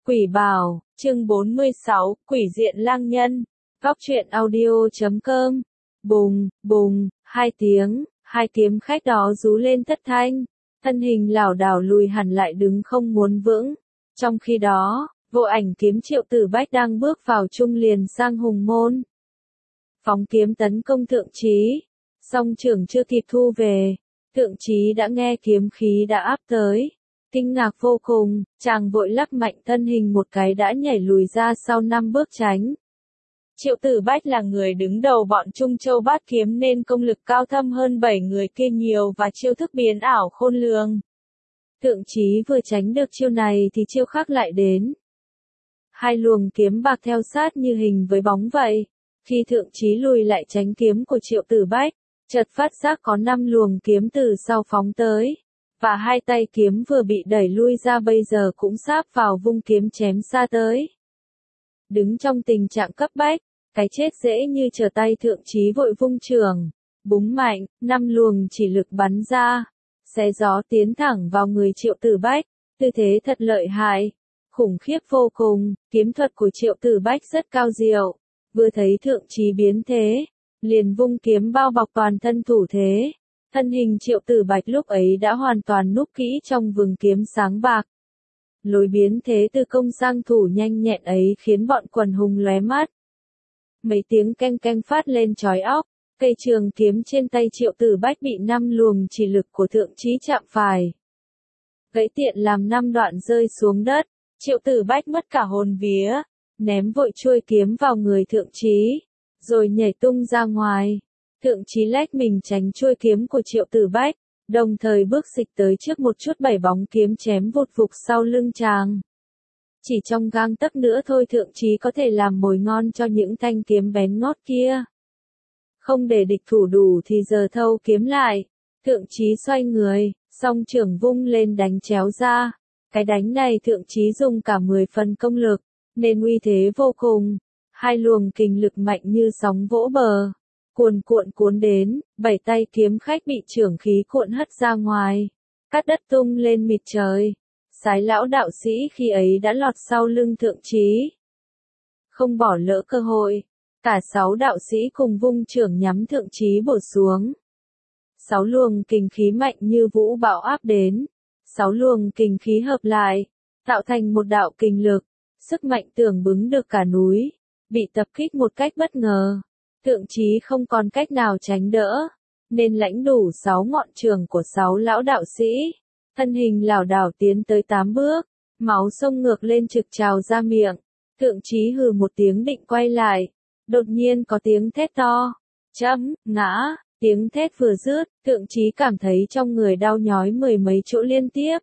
Quỷ bảo, chương 46, Quỷ diện lang nhân. Góc truyện audio.com. Bùng, bùng, hai tiếng, hai kiếm khách đó rú lên thất thanh. Thân hình lảo đảo lùi hẳn lại đứng không muốn vững. Trong khi đó, vô ảnh kiếm Triệu Tử Bách đang bước vào Trung liền sang Hùng Môn. Phóng kiếm tấn công Thượng Chí. Song trưởng chưa kịp thu về. Thượng Chí đã nghe kiếm khí đã áp tới. Kinh ngạc vô cùng, chàng vội lắc mạnh thân hình một cái đã nhảy lùi ra sau 5 bước tránh. Triệu Tử Bách là người đứng đầu bọn Trung Châu Bát Kiếm nên công lực cao thâm hơn 7 người kia nhiều và chiêu thức biến ảo khôn lường. Thượng Chí vừa tránh được chiêu này thì chiêu khác lại đến. Hai luồng kiếm bạc theo sát như hình với bóng vậy. Khi Thượng Chí lùi lại tránh kiếm của Triệu Tử Bách, chợt phát giác có 5 luồng kiếm từ sau phóng tới. Và hai tay kiếm vừa bị đẩy lui ra bây giờ cũng sáp vào vung kiếm chém xa tới. Đứng trong tình trạng cấp bách, cái chết dễ như trở tay. Thượng Chí vội vung trường, búng mạnh, 5 luồng chỉ lực bắn ra, xé gió tiến thẳng vào người Triệu Tử Bách, tư thế thật lợi hại, khủng khiếp vô cùng. Kiếm thuật của Triệu Tử Bách rất cao diệu, vừa thấy Thượng Chí biến thế, liền vung kiếm bao bọc toàn thân thủ thế. Thân hình Triệu Tử Bách lúc ấy đã hoàn toàn núp kỹ trong vầng kiếm sáng bạc. Lối biến thế từ công sang thủ nhanh nhẹn ấy khiến bọn quần hùng lóe mắt. Mấy tiếng keng keng phát lên chói óc, cây trường kiếm trên tay Triệu Tử Bách bị 5 luồng chỉ lực của Thượng Chí chạm phải. Gãy tiện làm 5 đoạn rơi xuống đất, Triệu Tử Bách mất cả hồn vía, ném vội chuôi kiếm vào người Thượng Chí, rồi nhảy tung ra ngoài. Thượng Chí lách mình tránh chuôi kiếm của Triệu Tử Bách, đồng thời bước dịch tới trước một chút, 7 bóng kiếm chém vụt vục sau lưng chàng. Chỉ trong gang tấc nữa thôi Thượng Chí có thể làm mồi ngon cho những thanh kiếm bén ngót kia. Không để địch thủ đủ thì giờ thâu kiếm lại. Thượng Chí xoay người, song trưởng vung lên đánh chéo ra. Cái đánh này Thượng Chí dùng cả 10 phần công lực, nên uy thế vô cùng. Hai luồng kình lực mạnh như sóng vỗ bờ, cuồn cuộn cuốn đến, 7 tay kiếm khách bị chưởng khí cuộn hất ra ngoài, cắt đất tung lên mịt trời. Sái lão đạo sĩ khi ấy đã lọt sau lưng Thượng Chí. Không bỏ lỡ cơ hội, cả 6 đạo sĩ cùng vung chưởng nhắm Thượng Chí bổ xuống. 6 luồng kình khí mạnh như vũ bão áp đến, 6 luồng kình khí hợp lại, tạo thành một đạo kình lực, sức mạnh tưởng bứng được cả núi, bị tập kích một cách bất ngờ. Thượng Chí không còn cách nào tránh đỡ, nên lãnh đủ 6 ngọn trường của 6 lão đạo sĩ. Thân hình lảo đảo tiến tới 8 bước, máu sông ngược lên trực trào ra miệng. Thượng Chí hừ một tiếng định quay lại, đột nhiên có tiếng thét to, ngã. Tiếng thét vừa dứt, Thượng Chí cảm thấy trong người đau nhói 10 mấy chỗ liên tiếp.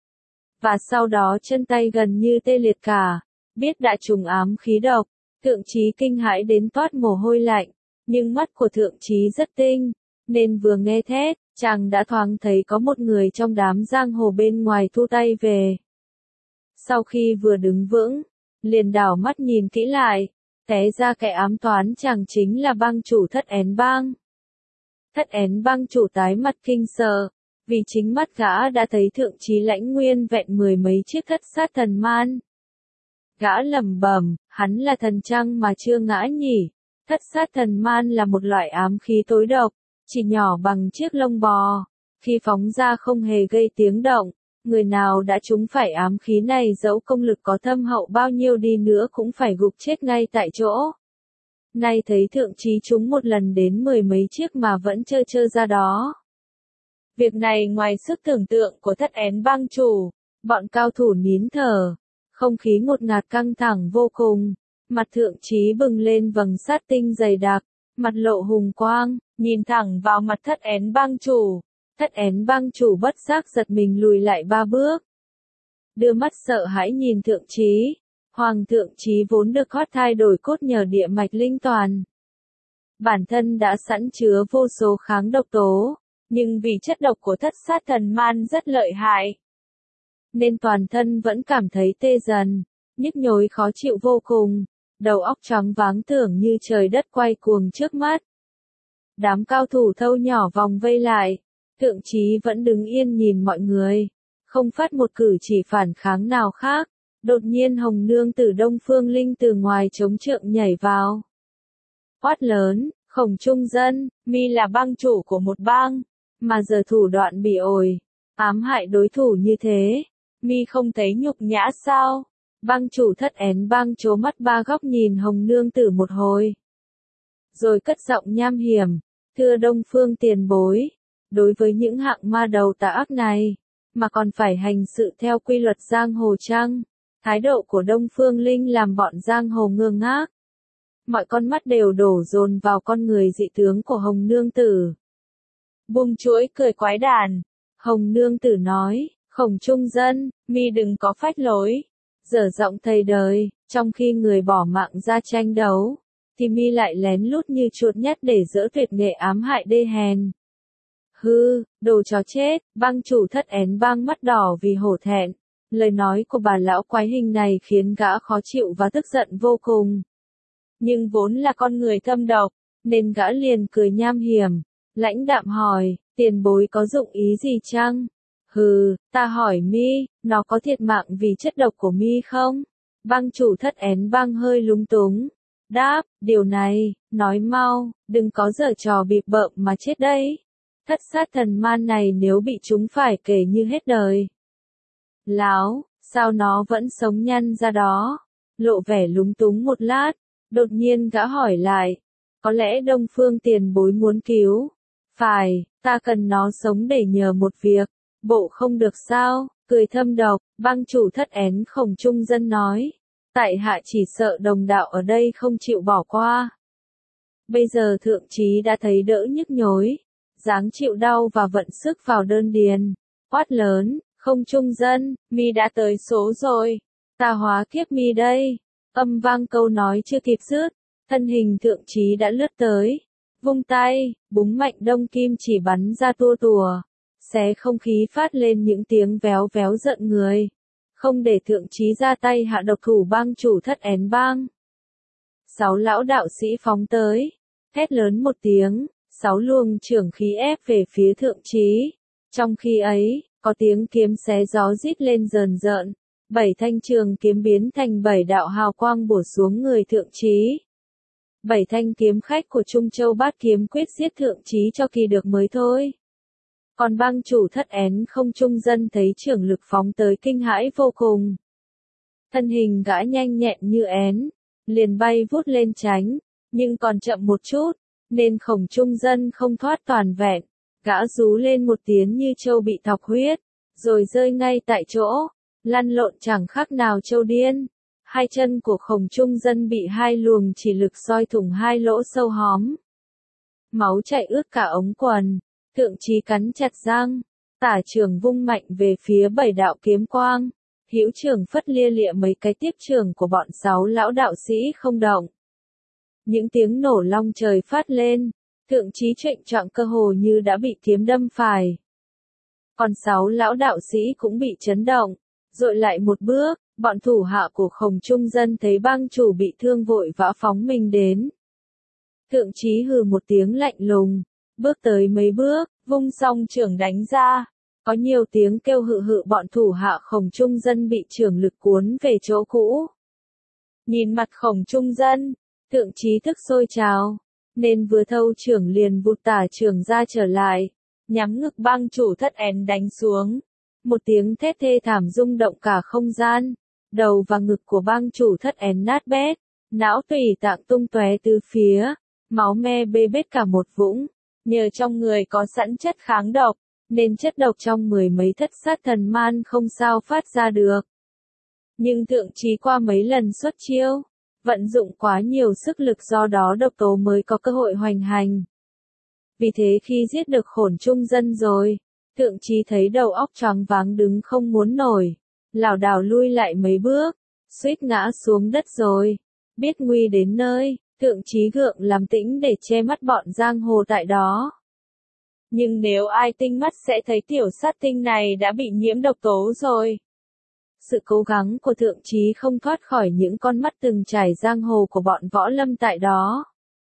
Và sau đó chân tay gần như tê liệt cả, biết đã trùng ám khí độc. Thượng Chí kinh hãi đến toát mồ hôi lạnh, nhưng mắt của Thượng Chí rất tinh, nên vừa nghe thét, chàng đã thoáng thấy có một người trong đám giang hồ bên ngoài thu tay về. Sau khi vừa đứng vững, liền đảo mắt nhìn kỹ lại, té ra kẻ ám toán chàng chính là bang chủ Thất Én Bang. Thất Én Bang chủ tái mặt kinh sợ, vì chính mắt gã đã thấy Thượng Chí lãnh nguyên vẹn 10 mấy chiếc thất sát thần man. Gã lẩm bẩm, hắn là thần trăng mà chưa ngã nhỉ. Thất sát thần man là một loại ám khí tối độc, chỉ nhỏ bằng chiếc lông bò. Khi phóng ra không hề gây tiếng động, người nào đã trúng phải ám khí này dẫu công lực có thâm hậu bao nhiêu đi nữa cũng phải gục chết ngay tại chỗ. Nay thấy Thượng Chí trúng một lần đến 10 mấy chiếc mà vẫn trơ ra đó. Việc này ngoài sức tưởng tượng của Thất Én Bang chủ, bọn cao thủ nín thở. Không khí ngột ngạt căng thẳng vô cùng, mặt Thượng Chí bừng lên vầng sát tinh dày đặc, mặt lộ hùng quang, nhìn thẳng vào mặt Thất Én Bang chủ. Thất Én Bang chủ bất giác giật mình lùi lại 3 bước. Đưa mắt sợ hãi nhìn Thượng Chí. Hoàng Thượng Chí vốn được hót thay đổi cốt nhờ địa mạch linh toàn. Bản thân đã sẵn chứa vô số kháng độc tố, nhưng vì chất độc của thất sát thần man rất lợi hại, nên toàn thân vẫn cảm thấy tê dần, nhức nhối khó chịu vô cùng, đầu óc choáng váng tưởng như trời đất quay cuồng trước mắt. Đám cao thủ thâu nhỏ vòng vây lại, Thượng Chí vẫn đứng yên nhìn mọi người, không phát một cử chỉ phản kháng nào khác, Đột nhiên Hồng Nương Tử Đông Phương Linh từ ngoài trống trượng nhảy vào. Quát lớn, Khổng Trung Dân, mi là bang chủ của một bang, mà giờ thủ đoạn bỉ ổi, ám hại đối thủ như thế, mi không thấy nhục nhã sao? Bang chủ Thất Én Bang trố mắt ba góc nhìn Hồng Nương Tử một hồi. Rồi cất giọng nham hiểm, thưa Đông Phương tiền bối, đối với những hạng ma đầu tà ác này, mà còn phải hành sự theo quy luật giang hồ chăng? Thái độ của Đông Phương Linh làm bọn giang hồ ngơ ngác. Mọi con mắt đều đổ dồn vào con người dị tướng của Hồng Nương Tử. Buông chuỗi cười quái đản, Hồng Nương Tử nói, Khổng Trung Dân, mi đừng có phách lối, dở giọng thầy đời, trong khi người bỏ mạng ra tranh đấu, thì mi lại lén lút như chuột nhắt để dỡ tuyệt nghệ ám hại đê hèn. Hư, đồ chó chết, bang chủ Thất Én Bang mắt đỏ vì hổ thẹn. Lời nói của bà lão quái hình này khiến gã khó chịu và tức giận vô cùng. Nhưng vốn là con người thâm độc, nên gã liền cười nham hiểm, lãnh đạm hỏi, tiền bối có dụng ý gì chăng? Hừ, ta hỏi mi, nó có thiệt mạng vì chất độc của mi không? Bang chủ Thất Én Bang hơi lúng túng. Đáp, điều này, nói mau, đừng có giở trò bịp bợm mà chết đấy. Thất sát thần man này nếu bị chúng phải kể như hết đời. Láo, sao nó vẫn sống nhăn ra đó? Lộ vẻ lúng túng một lát, đột nhiên gã hỏi lại, có lẽ Đông Phương tiền bối muốn cứu? Phải, ta cần nó sống để nhờ một việc, bộ không được sao? Cười thâm độc, bang chủ Thất Én Khổng Trung Dân nói, tại hạ chỉ sợ đồng đạo ở đây không chịu bỏ qua. Bây giờ thượng trí đã thấy đỡ nhức nhối, dáng chịu đau và vận sức vào đơn điền, quát lớn, Không Trung Dân, mi đã tới số rồi, ta hóa kiếp mi đây. Âm vang câu nói chưa kịp dứt, thân hình thượng trí đã lướt tới, vung tay, búng mạnh đông kim chỉ bắn ra tua tùa, xé không khí phát lên những tiếng véo véo giận người, không để thượng trí ra tay hạ độc thủ bang chủ Thất Én Bang. 6 lão đạo sĩ phóng tới, hét lớn một tiếng, 6 luồng chưởng khí ép về phía thượng trí. Trong khi ấy, có tiếng kiếm xé gió rít lên rờn rợn, 7 thanh trường kiếm biến thành 7 đạo hào quang bổ xuống người thượng trí. 7 thanh kiếm khách của Trung Châu Bát Kiếm Quyết giết thượng trí cho kỳ được mới thôi. Còn bang chủ Thất Én Không Trung Dân thấy trưởng lực phóng tới kinh hãi vô cùng. Thân hình gã nhanh nhẹn như én, liền bay vút lên tránh, nhưng còn chậm một chút, nên Khổng Trung Dân không thoát toàn vẹn, gã rú lên một tiếng như trâu bị thọc huyết, rồi rơi ngay tại chỗ, lăn lộn chẳng khác nào trâu điên. Hai chân của Khổng Trung Dân bị hai luồng chỉ lực soi thủng hai lỗ sâu hóm. Máu chảy ướt cả ống quần, thượng trí cắn chặt răng, tả trường vung mạnh về phía 7 đạo kiếm quang, hữu trường phất lia lịa mấy cái tiếp trường của bọn 6 lão đạo sĩ không động. Những tiếng nổ long trời phát lên, thượng trí chệnh choạng cơ hồ như đã bị kiếm đâm phải. Còn 6 lão đạo sĩ cũng bị chấn động, dội lại một bước, bọn thủ hạ của Khổng Trung Dân thấy bang chủ bị thương vội vã phóng mình đến. Thượng trí hừ một tiếng lạnh lùng, bước tới mấy bước, vung song chưởng đánh ra, có nhiều tiếng kêu hự hự bọn thủ hạ Khổng Trung Dân bị chưởng lực cuốn về chỗ cũ. Nhìn mặt Khổng Trung Dân, thượng trí thức sôi trào, nên vừa thâu chưởng liền vụt tả chưởng ra trở lại, nhắm ngực bang chủ Thất Én đánh xuống. Một tiếng thét thê thảm rung động cả không gian, đầu và ngực của bang chủ Thất Én nát bét, não tủy tạng tung tóe từ phía, máu me bê bết cả một vũng. Nhờ trong người có sẵn chất kháng độc, nên chất độc trong mười mấy thất sát thần man không sao phát ra được. Nhưng thượng trí qua mấy lần xuất chiêu, vận dụng quá nhiều sức lực do đó độc tố mới có cơ hội hoành hành. Vì thế khi giết được Khổng Trung Dân rồi, thượng trí thấy đầu óc choáng váng đứng không muốn nổi, lảo đảo lui lại mấy bước, suýt ngã xuống đất rồi. Biết nguy đến nơi, thượng trí gượng làm tĩnh để che mắt bọn giang hồ tại đó. Nhưng nếu ai tinh mắt sẽ thấy tiểu sát tinh này đã bị nhiễm độc tố rồi. Sự cố gắng của thượng trí không thoát khỏi những con mắt từng trải giang hồ của bọn võ lâm tại đó.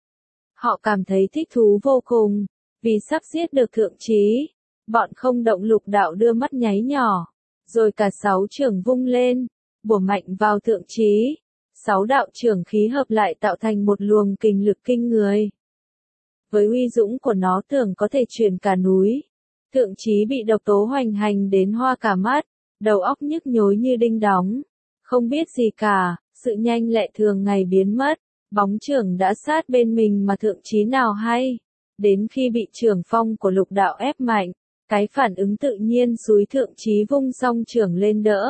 Họ cảm thấy thích thú vô cùng, vì sắp giết được thượng trí. Bọn Không Động Lục đạo đưa mắt nháy nhỏ, rồi cả 6 chưởng vung lên, bổ mạnh vào thượng trí. 6 đạo trưởng khí hợp lại tạo thành một luồng kình lực kinh người. Với uy dũng của nó tưởng có thể chuyển cả núi. Thượng trí bị độc tố hoành hành đến hoa cả mắt, đầu óc nhức nhối như đinh đóng. Không biết gì cả, sự nhanh lẹ thường ngày biến mất, bóng trưởng đã sát bên mình mà thượng trí nào hay. Đến khi bị trưởng phong của lục đạo ép mạnh, cái phản ứng tự nhiên xúi thượng trí vung song trưởng lên đỡ.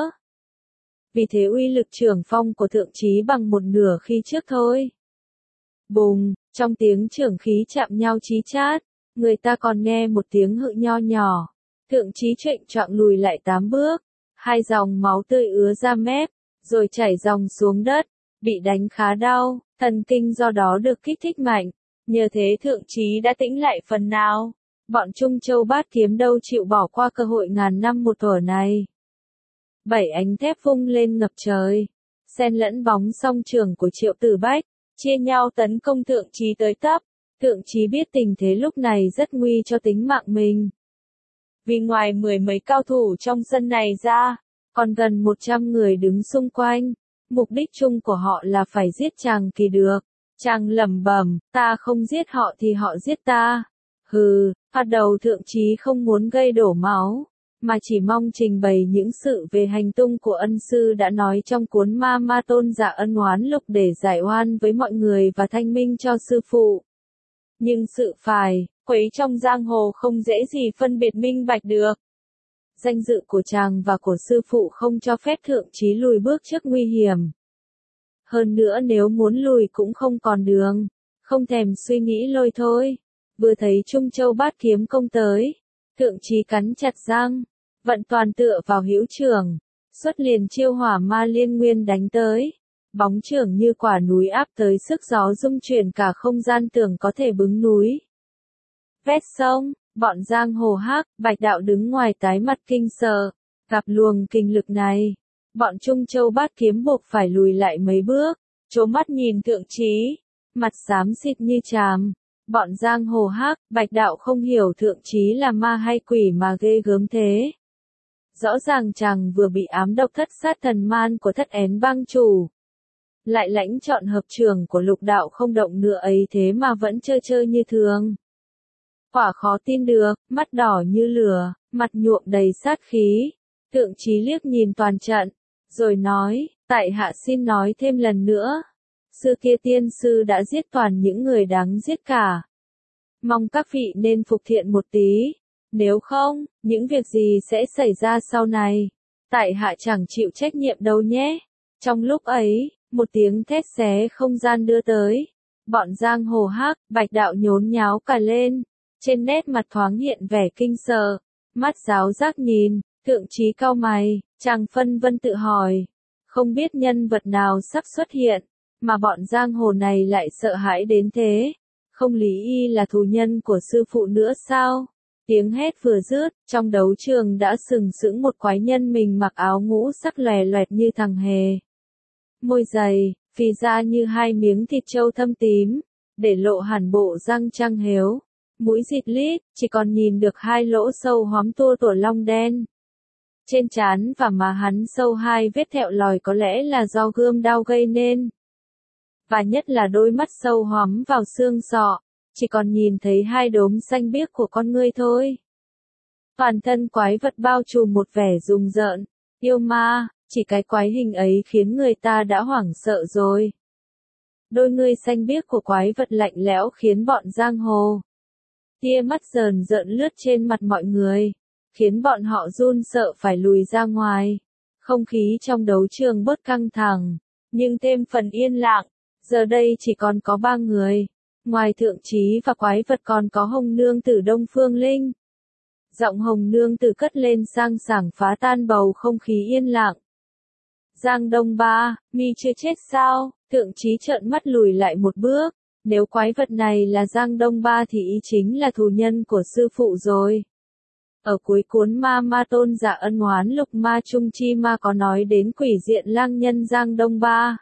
Vì thế uy lực trưởng phong của thượng trí bằng một nửa khi trước thôi. Bùng, trong tiếng trưởng khí chạm nhau chí chát, người ta còn nghe một tiếng hự nho nhỏ. Thượng trí chệnh choạng lùi lại 8 bước, 2 dòng máu tươi ứa ra mép, rồi chảy dòng xuống đất, bị đánh khá đau, thần kinh do đó được kích thích mạnh. Nhờ thế thượng trí đã tĩnh lại phần nào. Bọn Trung Châu Bát Kiếm đâu chịu bỏ qua cơ hội ngàn năm một thuở này. 7 ánh thép vung lên ngập trời, xen lẫn bóng song trường của Triệu Tử Bách, chia nhau tấn công thượng trí tới tấp. Thượng trí biết tình thế lúc này rất nguy cho tính mạng mình. Vì ngoài 10 mấy cao thủ trong sân này ra, còn gần 100 người đứng xung quanh, mục đích chung của họ là phải giết chàng Kỳ được. Chàng lẩm bẩm, ta không giết họ thì họ giết ta. Hừ, bắt đầu thượng trí không muốn gây đổ máu, mà chỉ mong trình bày những sự về hành tung của ân sư đã nói trong cuốn Ma Ma Tôn Giả Ân Oán Lục để giải oan với mọi người và thanh minh cho sư phụ. Nhưng sự phải, quấy trong giang hồ không dễ gì phân biệt minh bạch được. Danh dự của chàng và của sư phụ không cho phép thượng trí lùi bước trước nguy hiểm. Hơn nữa nếu muốn lùi cũng không còn đường, không thèm suy nghĩ lôi thôi. Vừa thấy Trung Châu Bát Kiếm công tới, thượng trí cắn chặt răng, vận toàn tựa vào hữu trưởng, xuất liền chiêu Hỏa Ma Liên Nguyên đánh tới. Bóng trưởng như quả núi áp tới, sức gió rung chuyển cả không gian, tưởng có thể bứng núi. Vét sông, bọn giang hồ Hắc, Bạch đạo đứng ngoài tái mặt kinh sợ, gặp luồng kinh lực này. Bọn Trung Châu Bát Kiếm buộc phải lùi lại mấy bước, trố mắt nhìn thượng trí, mặt xám xịt như chàm. Bọn giang hồ Hắc, Bạch đạo không hiểu thượng trí là ma hay quỷ mà ghê gớm thế. Rõ ràng chàng vừa bị ám độc Thất Sát Thần Man của Thất Én Bang chủ. Lại lãnh chọn hợp trường của lục đạo không động nữa ấy, thế mà vẫn chơi chơi như thường. Quả khó tin được, mắt đỏ như lửa, mặt nhuộm đầy sát khí. Thượng trí liếc nhìn toàn trận, rồi nói, tại hạ xin nói thêm lần nữa. Xưa kia tiên sư đã giết toàn những người đáng giết cả. Mong các vị nên phục thiện một tí. Nếu không, những việc gì sẽ xảy ra sau này? Tại hạ chẳng chịu trách nhiệm đâu nhé. Trong lúc ấy, một tiếng thét xé không gian đưa tới. Bọn giang hồ Hắc, Bạch đạo nhốn nháo cả lên. Trên nét mặt thoáng hiện vẻ kinh sợ. Mắt giáo giác nhìn, thượng trí cau mày, chàng phân vân tự hỏi. Không biết nhân vật nào sắp xuất hiện, mà bọn giang hồ này lại sợ hãi đến thế. Không lý y là thù nhân của sư phụ nữa sao? Tiếng hét vừa dứt, trong đấu trường đã sừng sững một quái nhân mình mặc áo ngũ sắc lòe loẹt như thằng hề. Môi dày, phì ra như 2 miếng thịt trâu thâm tím, để lộ hẳn bộ răng trăng héo. Mũi dịt lít, chỉ còn nhìn được 2 lỗ sâu hóm tua tủa long đen. Trên trán và má hắn sâu 2 vết thẹo lòi, có lẽ là do gươm đao gây nên. Và nhất là đôi mắt sâu hóm vào xương sọ, chỉ còn nhìn thấy 2 đốm xanh biếc của con ngươi thôi. Toàn thân quái vật bao trùm một vẻ rùng rợn, yêu ma, chỉ cái quái hình ấy khiến người ta đã hoảng sợ rồi. Đôi ngươi xanh biếc của quái vật lạnh lẽo khiến bọn giang hồ. Tia mắt rờn rợn lướt trên mặt mọi người, khiến bọn họ run sợ phải lùi ra ngoài. Không khí trong đấu trường bớt căng thẳng, nhưng thêm phần yên lặng. Giờ đây chỉ còn có 3 người. Ngoài thượng trí và quái vật còn có Hồng Nương Tử Đông Phương Linh. Giọng Hồng Nương Tử cất lên sang sảng phá tan bầu không khí yên lặng. Giang Đông Ba, mi chưa chết sao? Thượng trí trợn mắt lùi lại một bước. Nếu quái vật này là Giang Đông Ba thì ý chính là thù nhân của sư phụ rồi. Ở cuối cuốn Ma Ma Tôn Giả Ân Oán Lục, Ma Trung Chi Ma có nói đến quỷ diện lang nhân Giang Đông Ba.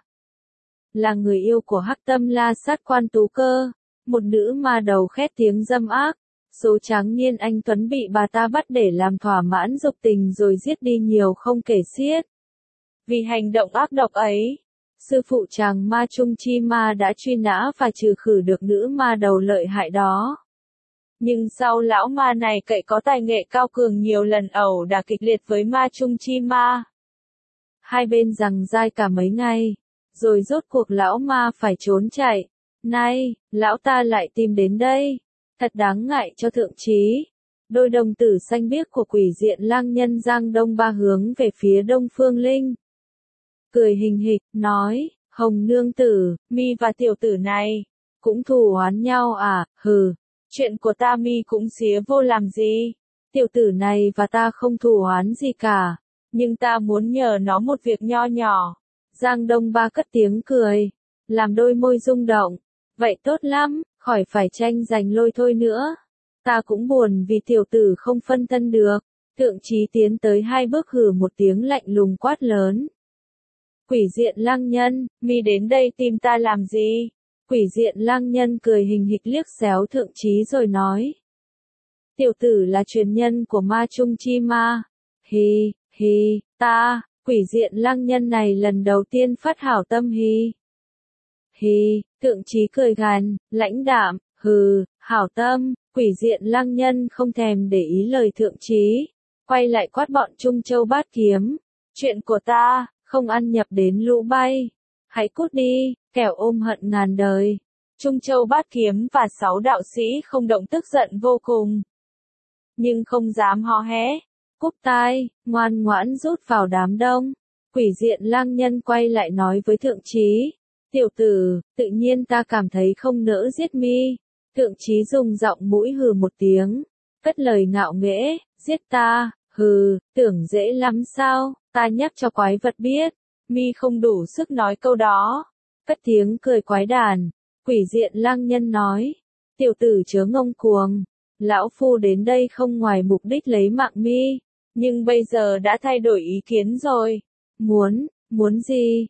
Là người yêu của Hắc Tâm La Sát Quan Tú Cơ, một nữ ma đầu khét tiếng dâm ác. Số tráng niên anh tuấn bị bà ta bắt để làm thỏa mãn dục tình rồi giết đi nhiều không kể xiết. Vì hành động ác độc ấy, sư phụ chàng Ma Trung Chi Ma đã truy nã và trừ khử được nữ ma đầu lợi hại đó. Nhưng sau lão ma này cậy có tài nghệ cao cường nhiều lần ẩu đả kịch liệt với Ma Trung Chi Ma. Hai bên giằng dai cả mấy ngày, rồi rốt cuộc lão ma phải trốn chạy. Này, lão ta lại tìm đến đây. Thật đáng ngại cho thượng trí. Đôi đồng tử xanh biếc của quỷ diện lang nhân giang đông ba hướng về phía Đông Phương Linh. Cười hình hịch, nói, Hồng nương tử, mi và tiểu tử này, cũng thù oán nhau à, hừ, chuyện của ta mi cũng xía vô làm gì. Tiểu tử này và ta không thù oán gì cả, nhưng ta muốn nhờ nó một việc nho nhỏ. Giang Đông Ba cất tiếng cười, làm đôi môi rung động. Vậy tốt lắm, khỏi phải tranh giành lôi thôi nữa. Ta cũng buồn vì tiểu tử không phân thân được. Thượng trí tiến tới hai bước hừ một tiếng lạnh lùng quát lớn. Quỷ diện lang nhân, mi đến đây tìm ta làm gì? Quỷ diện lang nhân cười hình hịch liếc xéo thượng trí rồi nói. Tiểu tử là truyền nhân của Ma Trung Chi Ma. Hi, ta, quỷ diện lang nhân này lần đầu tiên phát hảo tâm hi, thượng trí cười gằn, lãnh đạm, hừ, hảo tâm, quỷ diện lang nhân không thèm để ý lời thượng trí, quay lại quát bọn Trung Châu Bát Kiếm, chuyện của ta, không ăn nhập đến lũ bay, hãy cút đi, kẻo ôm hận ngàn đời. Trung Châu Bát Kiếm và 6 đạo sĩ không động tức giận vô cùng, nhưng không dám hò hé, cúp tai, ngoan ngoãn rút vào đám đông. Quỷ diện lang nhân quay lại nói với thượng trí. Tiểu tử, tự nhiên ta cảm thấy không nỡ giết mi. Thượng trí dùng giọng mũi hừ một tiếng, cất lời ngạo nghễ, giết ta, hừ, tưởng dễ lắm sao, ta nhắc cho quái vật biết, mi không đủ sức nói câu đó. Cất tiếng cười quái đản, quỷ diện lang nhân nói, tiểu tử chớ ngông cuồng, lão phu đến đây không ngoài mục đích lấy mạng mi, nhưng bây giờ đã thay đổi ý kiến rồi. Muốn gì,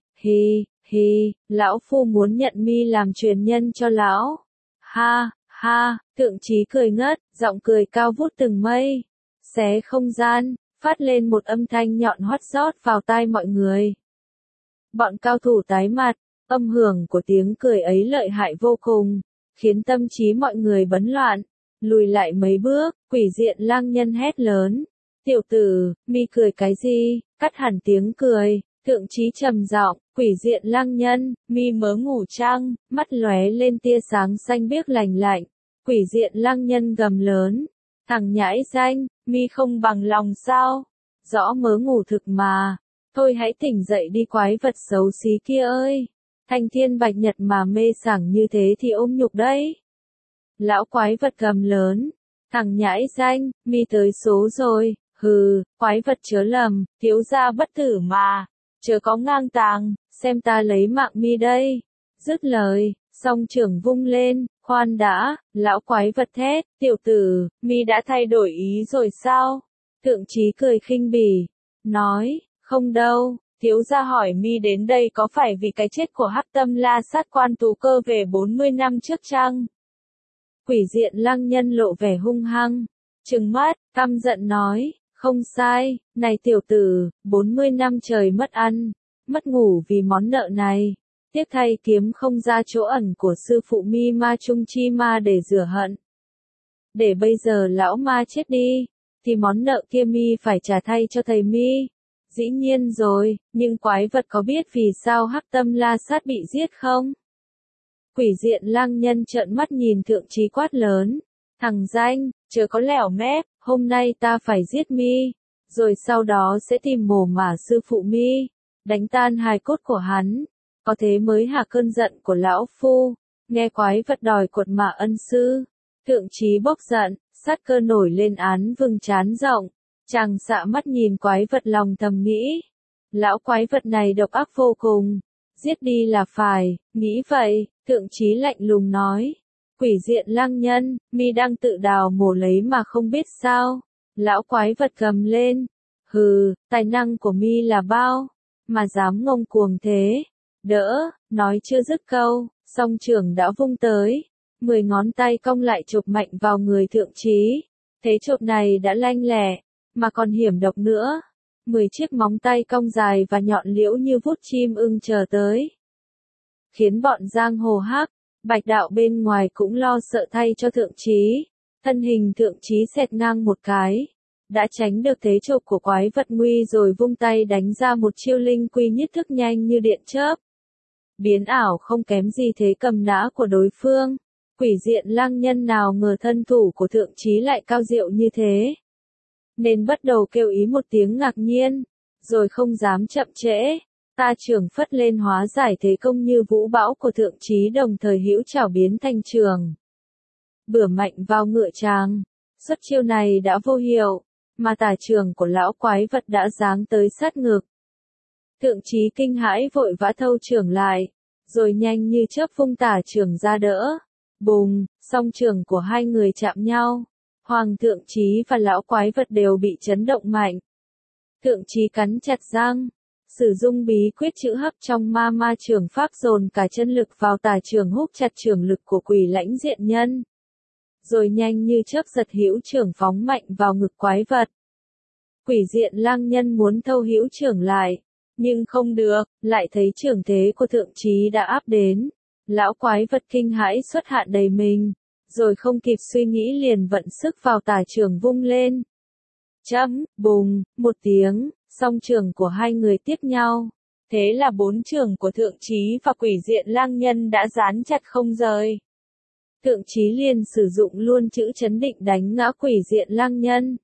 lão phu muốn nhận mi làm truyền nhân cho lão. Ha, thượng trí cười ngất, giọng cười cao vút từng mây, xé không gian, phát lên một âm thanh nhọn hót rót vào tai mọi người. Bọn cao thủ tái mặt, âm hưởng của tiếng cười ấy lợi hại vô cùng, khiến tâm trí mọi người bấn loạn, lùi lại mấy bước, quỷ diện lang nhân hét lớn. Tiểu tử, mi cười cái gì, cắt hẳn tiếng cười, thượng trí trầm giọng, quỷ diện lang nhân, mi mớ ngủ chăng, mắt lóe lên tia sáng xanh biếc lành lạnh, quỷ diện lang nhân gầm lớn, thằng nhãi danh, mi không bằng lòng sao, rõ mớ ngủ thực mà, thôi hãy tỉnh dậy đi quái vật xấu xí kia ơi, thanh thiên bạch nhật mà mê sảng như thế thì ôm nhục đấy. Lão quái vật gầm lớn, thằng nhãi danh, mi tới số rồi. Hừ, quái vật chớ lầm, thiếu gia bất tử mà, chớ có ngang tàng, xem ta lấy mạng mi đây. Dứt lời, song trưởng vung lên, khoan đã, lão quái vật thét, tiểu tử, mi đã thay đổi ý rồi sao? Thượng trí cười khinh bỉ, nói, không đâu, thiếu gia hỏi mi đến đây có phải vì cái chết của Hắc Tâm La Sát quan tú cơ về 40 năm trước chăng? Quỷ diện lang nhân lộ vẻ hung hăng, trừng mắt, căm giận nói. Không sai, này tiểu tử, 40 năm trời mất ăn, mất ngủ vì món nợ này, tiếc thay kiếm không ra chỗ ẩn của sư phụ mi Ma Trung Chi Ma để rửa hận. Để bây giờ lão ma chết đi, thì món nợ kia mi phải trả thay cho thầy mi. Dĩ nhiên rồi, nhưng quái vật có biết vì sao Hắc Tâm La Sát bị giết không? Quỷ diện lang nhân trợn mắt nhìn thượng trí quát lớn, thằng danh, chớ có lẻo mép. Hôm nay ta phải giết mi, rồi sau đó sẽ tìm mồ mả sư phụ mi, đánh tan hài cốt của hắn, có thế mới hạ cơn giận của lão phu. Nghe quái vật đòi cuột mả ân sư, thượng trí bốc giận, sát cơ nổi lên án vừng trán rộng, chàng xạ mắt nhìn quái vật lòng thầm nghĩ, lão quái vật này độc ác vô cùng, giết đi là phải, nghĩ vậy, thượng trí lạnh lùng nói. Quỷ diện lang nhân, mi đang tự đào mổ lấy mà không biết sao. Lão quái vật gầm lên. Hừ, tài năng của mi là bao, mà dám ngông cuồng thế. Đỡ, nói chưa dứt câu, song trưởng đã vung tới. 10 ngón tay cong lại chộp mạnh vào người thượng trí. Thế chộp này đã lanh lẹ, mà còn hiểm độc nữa. 10 chiếc móng tay cong dài và nhọn liễu như vút chim ưng chờ tới. Khiến bọn giang hồ hắc, bạch đạo bên ngoài cũng lo sợ thay cho thượng trí. Thân hình thượng trí xẹt ngang một cái, đã tránh được thế chộp của quái vật nguy rồi vung tay đánh ra một chiêu linh quy nhất thức nhanh như điện chớp. Biến ảo không kém gì thế cầm nã của đối phương. Quỷ diện lang nhân nào ngờ thân thủ của thượng trí lại cao diệu như thế. Nên bắt đầu kêu ý một tiếng ngạc nhiên, rồi không dám chậm trễ. Ta trường phất lên hóa giải thế công như vũ bão của thượng trí đồng thời hữu chảo biến thành trường. Bửa mạnh vào ngựa tràng. Xuất chiêu này đã vô hiệu, mà tả trường của lão quái vật đã giáng tới sát ngực. Thượng trí kinh hãi vội vã thâu trường lại, rồi nhanh như chớp vung tả trường ra đỡ. Bùng, song trường của hai người chạm nhau. Hoàng thượng trí và lão quái vật đều bị chấn động mạnh. Thượng trí cắn chặt răng, sử dụng bí quyết chữ hấp trong ma ma trường pháp dồn cả chân lực vào tả trường húc chặt trường lực của quỷ lãnh diện nhân. Rồi nhanh như chớp giật hữu trường phóng mạnh vào ngực quái vật. Quỷ diện lang nhân muốn thâu hữu trường lại, nhưng không được, lại thấy trường thế của thượng trí đã áp đến. Lão quái vật kinh hãi xuất hạ đầy mình, rồi không kịp suy nghĩ liền vận sức vào tả trường vung lên. Chấm, bùng, một tiếng, song trường của hai người tiếp nhau. Thế là 4 trường của thượng trí và quỷ diện lang nhân đã dán chặt không rời. Thượng trí liền sử dụng luôn chữ chấn định đánh ngã quỷ diện lang nhân.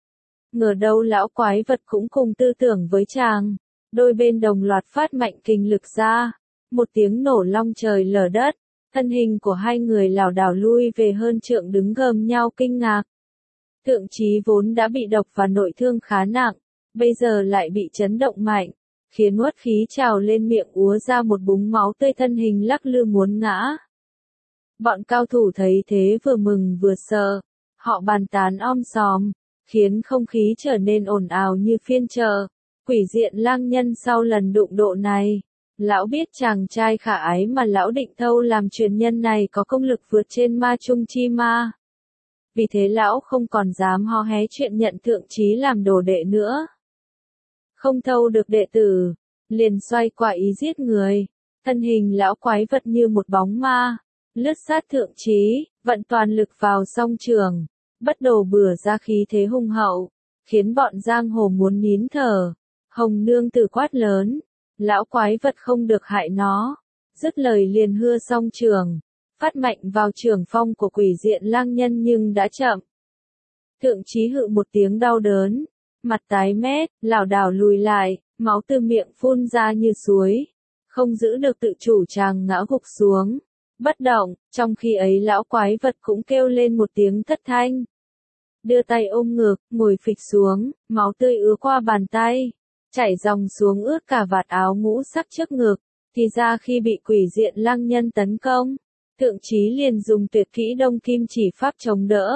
Ngờ đâu lão quái vật cũng cùng tư tưởng với chàng. Đôi bên đồng loạt phát mạnh kinh lực ra. Một tiếng nổ long trời lở đất. Thân hình của hai người lảo đảo lui về hơn trượng đứng gầm nhau kinh ngạc. Thượng trí vốn đã bị độc và nội thương khá nặng. Bây giờ lại bị chấn động mạnh. Khiến uất khí trào lên miệng úa ra một búng máu tươi thân hình lắc lư muốn ngã. Bọn cao thủ thấy thế vừa mừng vừa sợ. Họ bàn tán om sòm. Khiến không khí trở nên ồn ào như phiên chợ. Quỷ diện lang nhân sau lần đụng độ này. Lão biết chàng trai khả ái mà lão định thâu làm truyền nhân này có công lực vượt trên ma trung chi ma. Vì thế lão không còn dám ho hé chuyện nhận thượng trí làm đồ đệ nữa. Không thâu được đệ tử, liền xoay qua ý giết người. Thân hình lão quái vật như một bóng ma, lướt sát thượng trí, vận toàn lực vào song trường, bắt đầu bừa ra khí thế hung hậu, khiến bọn giang hồ muốn nín thở. Hồng nương tử quát lớn, lão quái vật không được hại nó. Dứt lời liền hưa song trường, phát mạnh vào trường phong của quỷ diện lang nhân nhưng đã chậm. Thượng trí hự một tiếng đau đớn, mặt tái mét, lảo đảo lùi lại, máu từ miệng phun ra như suối. Không giữ được tự chủ chàng ngã gục xuống, bất động, trong khi ấy lão quái vật cũng kêu lên một tiếng thất thanh. Đưa tay ôm ngực, ngồi phịch xuống, máu tươi ứa qua bàn tay, chảy dòng xuống ướt cả vạt áo ngũ sắc trước ngực. Thì ra khi bị quỷ diện lang nhân tấn công, thượng trí liền dùng tuyệt kỹ đông kim chỉ pháp chống đỡ.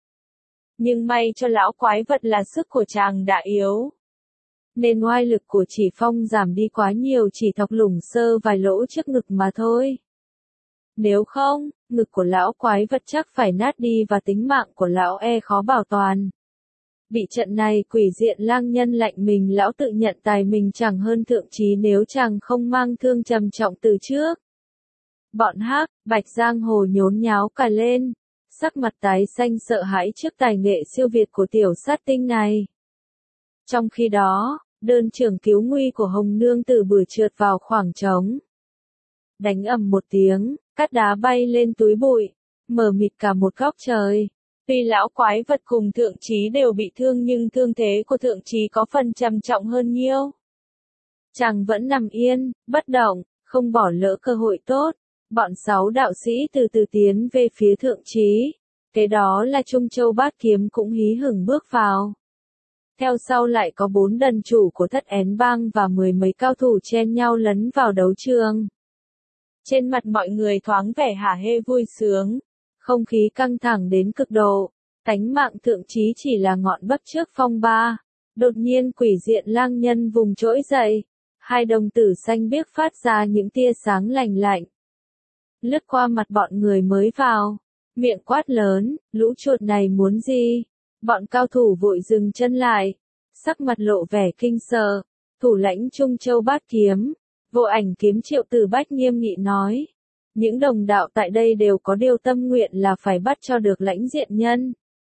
Nhưng may cho lão quái vật là sức của chàng đã yếu, nên oai lực của chỉ phong giảm đi quá nhiều, chỉ thọc lủng sơ vài lỗ trước ngực mà thôi. Nếu không, ngực của lão quái vật chắc phải nát đi và tính mạng của lão khó bảo toàn. Bị trận này quỷ diện lang nhân lạnh mình, lão tự nhận tài mình chẳng hơn thượng trí nếu chàng không mang thương trầm trọng từ trước. Bọn hắc, bạch giang hồ nhốn nháo cả lên, sắc mặt tái xanh sợ hãi trước tài nghệ siêu việt của tiểu sát tinh này. Trong khi đó, đơn trưởng cứu nguy của Hồng nương tử bừa trượt vào khoảng trống. Đánh ầm một tiếng, cát đá bay lên túi bụi, mờ mịt cả một góc trời. Tuy lão quái vật cùng thượng trí đều bị thương nhưng thương thế của thượng trí có phần trầm trọng hơn nhiều. Chàng vẫn nằm yên, bất động, không bỏ lỡ cơ hội tốt. Bọn 6 đạo sĩ từ từ tiến về phía thượng trí. Kế đó là Trung Châu Bát Kiếm cũng hí hửng bước vào. Theo sau lại có 4 đần chủ của Thất Én Bang và 10 mấy cao thủ chen nhau lấn vào đấu trường. Trên mặt mọi người thoáng vẻ hả hê vui sướng. Không khí căng thẳng đến cực độ. Tánh mạng thượng trí chỉ là ngọn bấc trước phong ba. Đột nhiên quỷ diện lang nhân vùng trỗi dậy. Hai đồng tử xanh biếc phát ra những tia sáng lành lạnh. Lướt qua mặt bọn người mới vào. Miệng quát lớn, lũ chuột này muốn gì? Bọn cao thủ vội dừng chân lại. sắc mặt lộ vẻ kinh sợ. Thủ lãnh Trung Châu Bát Kiếm, Vô Ảnh Kiếm Triệu Tử Bách nghiêm nghị nói. Những đồng đạo tại đây đều có điều tâm nguyện là phải bắt cho được Lãnh Diện Nhân.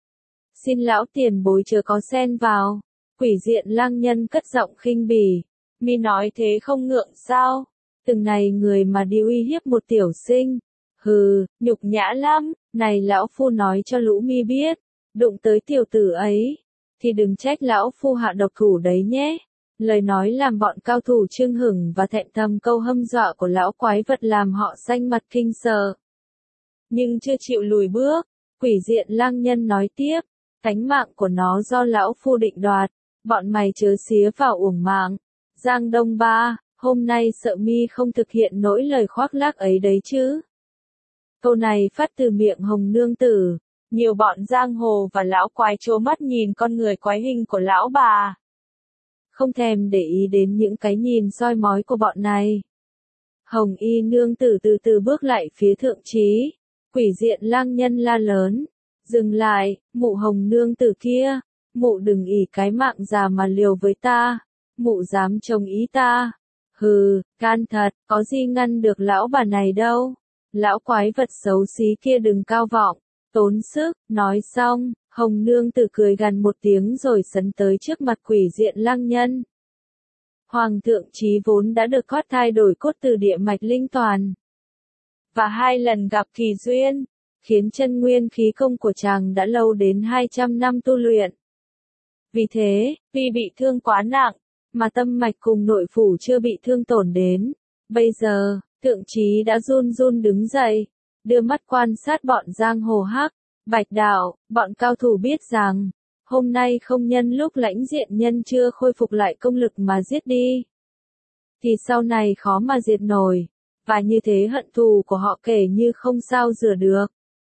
Xin lão tiền bối chớ có xen vào. Quỷ Diện Lang Nhân cất giọng khinh bỉ. Mi nói thế không ngượng sao? Từng này người mà đi uy hiếp một tiểu sinh. Hừ, nhục nhã lắm. Này lão phu nói cho lũ mi biết. Đụng tới tiểu tử ấy. Thì đừng trách lão phu hạ độc thủ đấy nhé. Lời nói làm bọn cao thủ chưng hửng và thẹn thầm câu hâm dọa của lão quái vật làm họ xanh mặt kinh sợ. Nhưng chưa chịu lùi bước. Quỷ Diện Lang Nhân nói tiếp. Tánh mạng của nó do lão phu định đoạt. Bọn mày chớ xía vào uổng mạng. Giang Đông Ba, hôm nay sợ mi không thực hiện nỗi lời khoác lác ấy đấy chứ. Câu này phát từ miệng Hồng Nương Tử. Nhiều bọn giang hồ và lão quái trố mắt nhìn con người quái hình của lão bà. Không thèm để ý đến những cái nhìn soi mói của bọn này. Hồng Y Nương Tử từ từ bước lại phía thượng trí. Quỷ Diện Lang Nhân la lớn. Dừng lại, mụ Hồng Nương Tử kia. Mụ đừng ỷ cái mạng già mà liều với ta. Mụ dám chống ý ta. Hừ, can thật, có gì ngăn được lão bà này đâu. Lão quái vật xấu xí kia đừng cao vọng, tốn sức. Nói xong, Hồng Nương Tử cười gằn một tiếng rồi sấn tới trước mặt Quỷ Diện Lang Nhân. Hoàng thượng Chí vốn đã được thoát thai đổi cốt từ địa mạch linh toàn. Và 2 lần gặp kỳ duyên, khiến chân nguyên khí công của chàng đã lâu đến 200 năm tu luyện. Vì thế, vì bị thương quá nặng, mà tâm mạch cùng nội phủ chưa bị thương tổn đến. Bây giờ, thượng trí đã run run đứng dậy, đưa mắt quan sát bọn giang hồ hắc, bạch đạo, bọn cao thủ biết rằng, hôm nay không nhân lúc Lãnh Diện Nhân chưa khôi phục lại công lực mà giết đi. Thì sau này khó mà diệt nổi, và như thế hận thù của họ kể như không sao rửa được.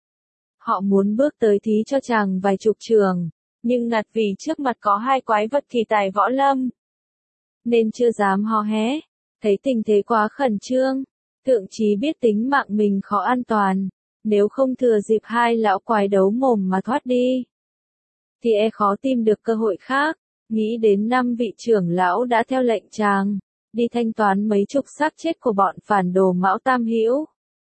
Họ muốn bước tới thí cho chàng vài chục trường, nhưng ngặt vì trước mặt có 2 quái vật kỳ tài võ lâm. Nên chưa dám hò hé, thấy tình thế quá khẩn trương, thượng trí biết tính mạng mình khó an toàn, nếu không thừa dịp 2 lão quái đấu mồm mà thoát đi, thì khó tìm được cơ hội khác, nghĩ đến 5 vị trưởng lão đã theo lệnh chàng, đi thanh toán mấy chục xác chết của bọn phản đồ Mão Tam Hữu.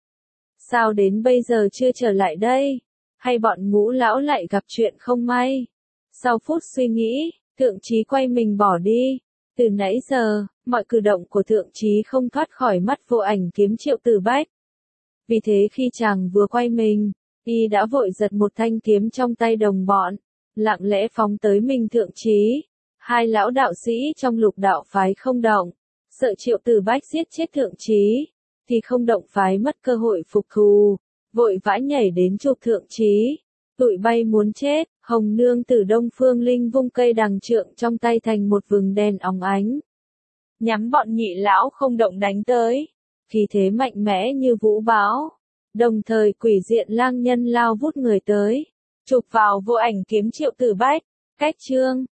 Sao đến bây giờ chưa trở lại đây? Hay bọn Ngũ lão lại gặp chuyện không may? Sau phút suy nghĩ, thượng trí quay mình bỏ đi. Từ nãy giờ, mọi cử động của thượng trí không thoát khỏi mắt Vô Ảnh Kiếm Triệu Tử Bách. Vì thế khi chàng vừa quay mình, y đã vội giật một thanh kiếm trong tay đồng bọn, lặng lẽ phóng tới mình thượng trí. 2 lão đạo sĩ trong Lục đạo phái không động, sợ Triệu Tử Bách giết chết thượng trí, thì không động phái mất cơ hội phục thù, vội vã nhảy đến chụp thượng trí. Tụi bay muốn chết, Hồng Nương Tử Đông Phương Linh vung cây đằng trượng trong tay thành một vừng đèn óng ánh. Nhắm bọn nhị lão không động đánh tới, khí thế mạnh mẽ như vũ bão. Đồng thời Quỷ Diện Lang Nhân lao vút người tới, chụp vào Vô Ảnh Kiếm Triệu Tử Bách. Cách chương